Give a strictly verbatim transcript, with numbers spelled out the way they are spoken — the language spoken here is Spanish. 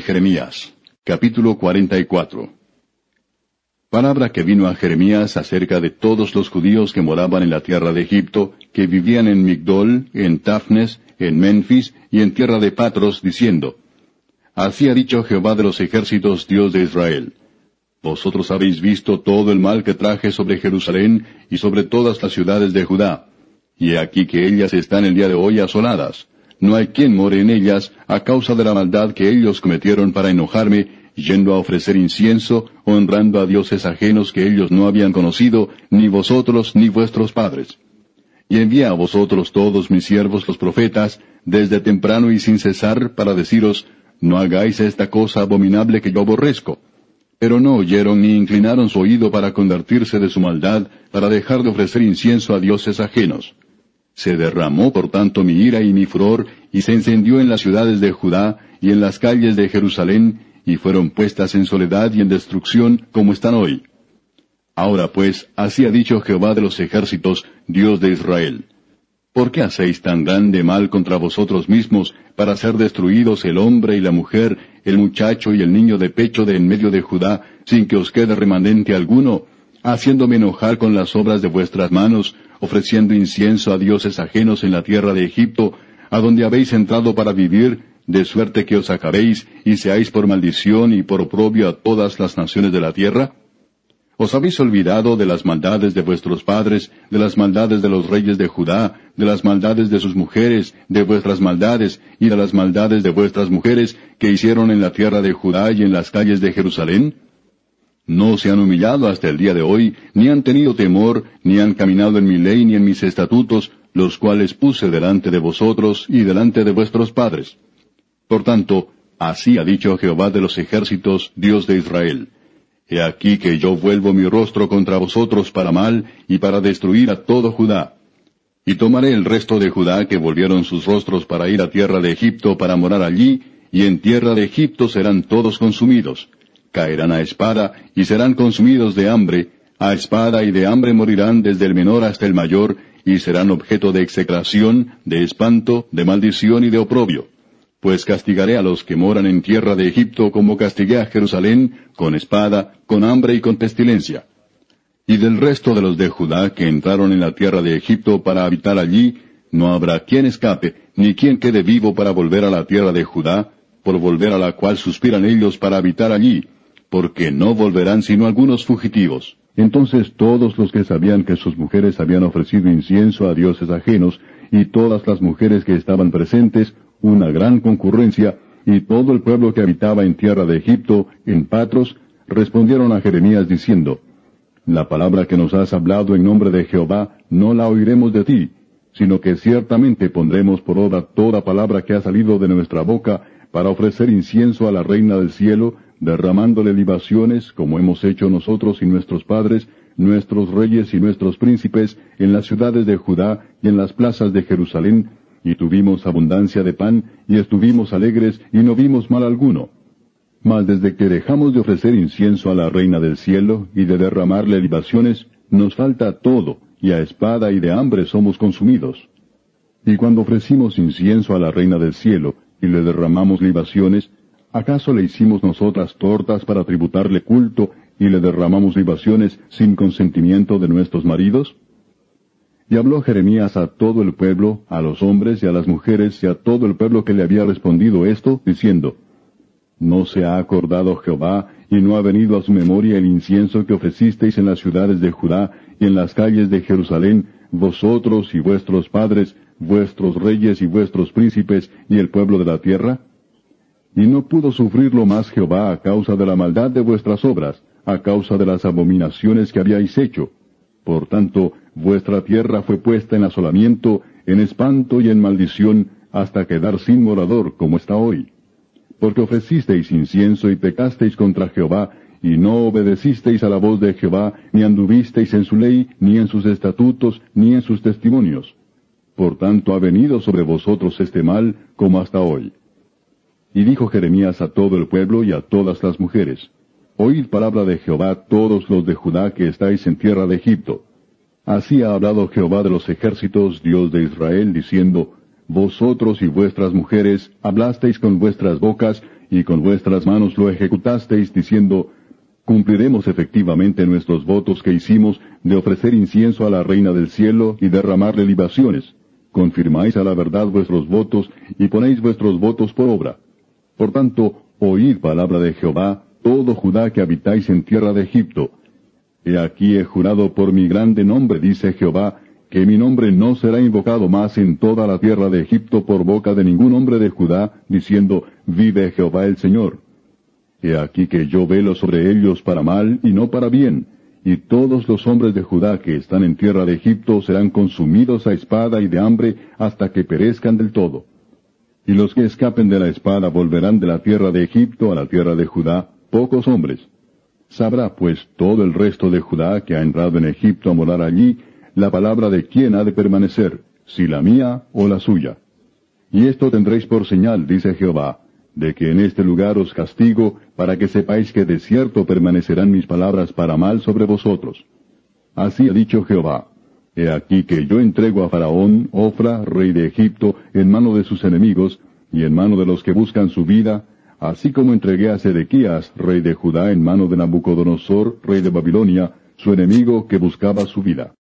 Jeremías, capítulo cuarenta y cuatro. Palabra que vino a Jeremías acerca de todos los judíos que moraban en la tierra de Egipto, que vivían en Migdol, en Tafnes, en Menfis y en tierra de Patros, diciendo: Así ha dicho Jehová de los ejércitos, Dios de Israel: Vosotros habéis visto todo el mal que traje sobre Jerusalén y sobre todas las ciudades de Judá. Y he aquí que ellas están el día de hoy asoladas. No hay quien more en ellas a causa de la maldad que ellos cometieron para enojarme, yendo a ofrecer incienso, honrando a dioses ajenos que ellos no habían conocido, ni vosotros ni vuestros padres. Y envié a vosotros todos mis siervos los profetas, desde temprano y sin cesar, para deciros: no hagáis esta cosa abominable que yo aborrezco. Pero no oyeron ni inclinaron su oído para convertirse de su maldad, para dejar de ofrecer incienso a dioses ajenos. Se derramó por tanto mi ira y mi furor, y se encendió en las ciudades de Judá y en las calles de Jerusalén, y fueron puestas en soledad y en destrucción, como están hoy. Ahora pues, así ha dicho Jehová de los ejércitos, Dios de Israel: ¿por qué hacéis tan grande mal contra vosotros mismos, para ser destruidos el hombre y la mujer, el muchacho y el niño de pecho de en medio de Judá, sin que os quede remanente alguno, haciéndome enojar con las obras de vuestras manos, ofreciendo incienso a dioses ajenos en la tierra de Egipto, a donde habéis entrado para vivir, de suerte que os acabéis, y seáis por maldición y por oprobio a todas las naciones de la tierra? ¿Os habéis olvidado de las maldades de vuestros padres, de las maldades de los reyes de Judá, de las maldades de sus mujeres, de vuestras maldades, y de las maldades de vuestras mujeres, que hicieron en la tierra de Judá y en las calles de Jerusalén? No se han humillado hasta el día de hoy, ni han tenido temor, ni han caminado en mi ley ni en mis estatutos, los cuales puse delante de vosotros y delante de vuestros padres. Por tanto, así ha dicho Jehová de los ejércitos, Dios de Israel: He aquí que yo vuelvo mi rostro contra vosotros para mal, y para destruir a todo Judá. Y tomaré el resto de Judá que volvieron sus rostros para ir a tierra de Egipto para morar allí, y en tierra de Egipto serán todos consumidos. Caerán a espada, y serán consumidos de hambre, a espada y de hambre morirán desde el menor hasta el mayor, y serán objeto de execración, de espanto, de maldición y de oprobio. Pues castigaré a los que moran en tierra de Egipto como castigué a Jerusalén, con espada, con hambre y con pestilencia. Y del resto de los de Judá que entraron en la tierra de Egipto para habitar allí, no habrá quien escape, ni quien quede vivo para volver a la tierra de Judá, por volver a la cual suspiran ellos para habitar allí, porque no volverán sino algunos fugitivos. Entonces todos los que sabían que sus mujeres habían ofrecido incienso a dioses ajenos, y todas las mujeres que estaban presentes, una gran concurrencia, y todo el pueblo que habitaba en tierra de Egipto, en Patros, respondieron a Jeremías diciendo: La palabra que nos has hablado en nombre de Jehová, no la oiremos de ti, sino que ciertamente pondremos por obra toda palabra que ha salido de nuestra boca, para ofrecer incienso a la Reina del cielo, derramándole libaciones, como hemos hecho nosotros y nuestros padres, nuestros reyes y nuestros príncipes, en las ciudades de Judá y en las plazas de Jerusalén, y tuvimos abundancia de pan, y estuvimos alegres, y no vimos mal alguno. Mas desde que dejamos de ofrecer incienso a la Reina del cielo, y de derramarle libaciones, nos falta todo, y a espada y de hambre somos consumidos. Y cuando ofrecimos incienso a la Reina del cielo, y le derramamos libaciones, ¿acaso le hicimos nosotras tortas para tributarle culto, y le derramamos libaciones sin consentimiento de nuestros maridos? Y habló Jeremías a todo el pueblo, a los hombres y a las mujeres, y a todo el pueblo que le había respondido esto, diciendo: ¿No se ha acordado Jehová, y no ha venido a su memoria el incienso que ofrecisteis en las ciudades de Judá, y en las calles de Jerusalén, vosotros y vuestros padres, vuestros reyes y vuestros príncipes, y el pueblo de la tierra? Y no pudo sufrirlo más Jehová a causa de la maldad de vuestras obras, a causa de las abominaciones que habíais hecho. Por tanto, vuestra tierra fue puesta en asolamiento, en espanto y en maldición, hasta quedar sin morador, como está hoy. Porque ofrecisteis incienso y pecasteis contra Jehová, y no obedecisteis a la voz de Jehová, ni anduvisteis en su ley, ni en sus estatutos, ni en sus testimonios. Por tanto ha venido sobre vosotros este mal, como hasta hoy. Y dijo Jeremías a todo el pueblo y a todas las mujeres: Oíd palabra de Jehová todos los de Judá que estáis en tierra de Egipto. Así ha hablado Jehová de los ejércitos, Dios de Israel, diciendo: Vosotros y vuestras mujeres hablasteis con vuestras bocas, y con vuestras manos lo ejecutasteis, diciendo, cumpliremos efectivamente nuestros votos que hicimos de ofrecer incienso a la Reina del Cielo y derramarle libaciones. Confirmáis a la verdad vuestros votos y ponéis vuestros votos por obra. Por tanto, oíd palabra de Jehová, todo Judá que habitáis en tierra de Egipto. He aquí he jurado por mi grande nombre, dice Jehová, que mi nombre no será invocado más en toda la tierra de Egipto por boca de ningún hombre de Judá, diciendo, vive Jehová el Señor. He aquí que yo velo sobre ellos para mal y no para bien, y todos los hombres de Judá que están en tierra de Egipto serán consumidos a espada y de hambre hasta que perezcan del todo. Y los que escapen de la espada volverán de la tierra de Egipto a la tierra de Judá, pocos hombres. Sabrá pues todo el resto de Judá que ha entrado en Egipto a morar allí, la palabra de quién ha de permanecer, si la mía o la suya. Y esto tendréis por señal, dice Jehová, de que en este lugar os castigo, para que sepáis que de cierto permanecerán mis palabras para mal sobre vosotros. Así ha dicho Jehová, he aquí que yo entrego a Faraón, Ofra, rey de Egipto, en mano de sus enemigos, y en mano de los que buscan su vida, así como entregué a Sedequías, rey de Judá, en mano de Nabucodonosor, rey de Babilonia, su enemigo que buscaba su vida.